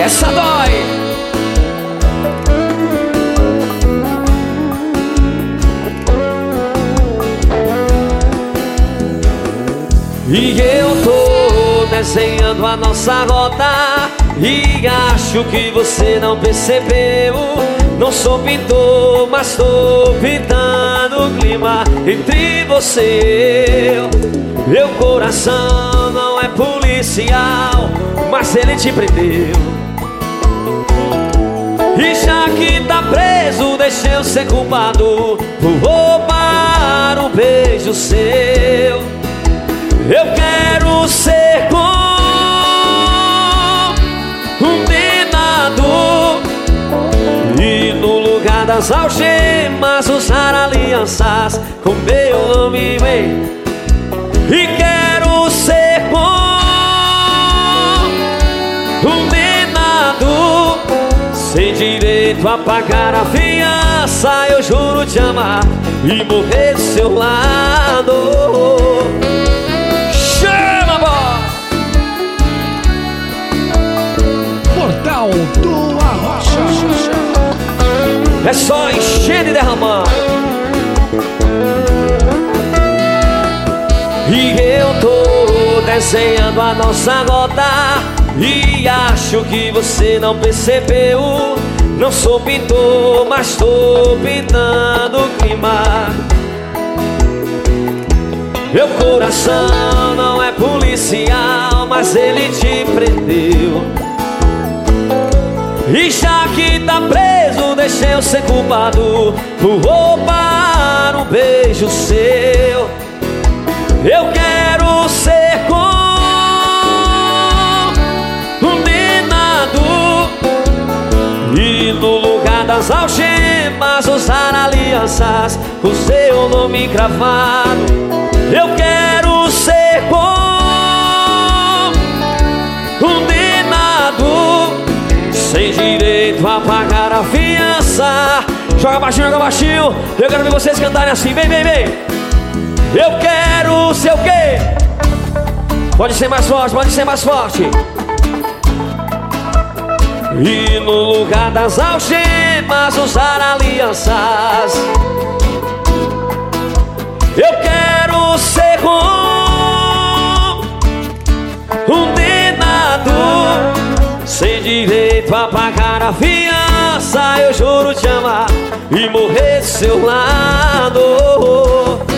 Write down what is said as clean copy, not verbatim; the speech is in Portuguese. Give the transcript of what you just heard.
Essa dói. E eu tô desenhando a nossa rota e acho que você não percebeu. Não sou pintor, mas tô pintando o clima entre você e eu. Meu coração não é policial, mas ele te prendeu. E já que tá preso, deixa eu ser culpado por roubar um beijo seu. Eu quero ser condenado e no lugar das algemas usar alianças com meu nome, bem. E quero ser condenado sem direito a pagar a fiança. Eu juro te amar e morrer do seu lado. Portal do Arrocha. É só encher e derramar. E eu tô desenhando a nossa rota e acho que você não percebeu. Não sou pintor, mas tô pintando o clima. Meu coração não é policial, mas ele te prendeu. E já que tá preso, deixa eu ser culpado por roubar um beijo seu. Eu quero ser condenado e no lugar das algemas usar alianças com seu nome cravado. Eu quero ser condenado sem direito a pagar a fiança. Joga baixinho, joga baixinho. Eu quero ver vocês cantarem assim, vem, vem, vem. Eu quero ser o quê? Pode ser mais forte, pode ser mais forte. E no lugar das algemas usar alianças. Eu quero ser condenado sem direito a pagar a fiança. Eu juro te amar e morrer do seu lado.